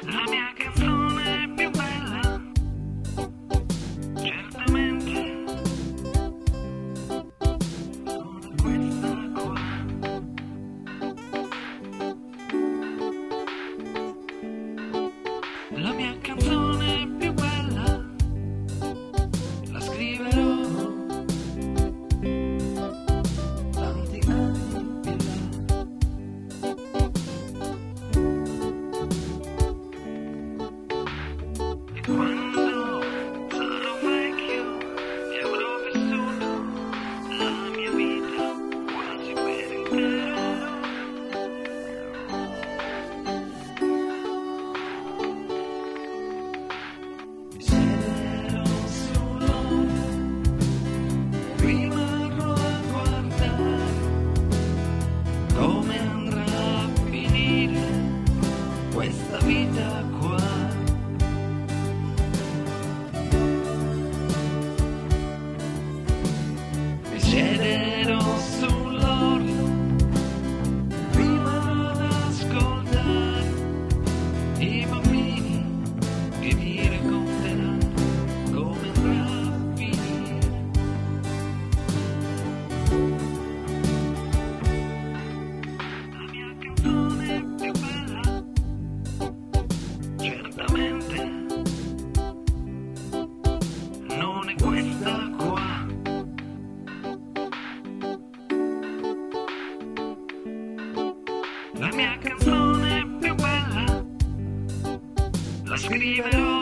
La mia canzone più bella, certamente, non è questa qua. La mia canzone più bella, la scriverò tanti anni in là. E quando sarò vecchio e avrò vissuto la mia vita quasi per intero, mi siederò sull'ora, rimarrò a guardare come andrà a finire questa vita qua. Mi siederò sull'orlo, rimarrò ad ascoltare i bambini che mi racconteranno come andrà a finire. La mia canzone più bella, certamente, non è questa qua. La mia canzone più bella, la scriverò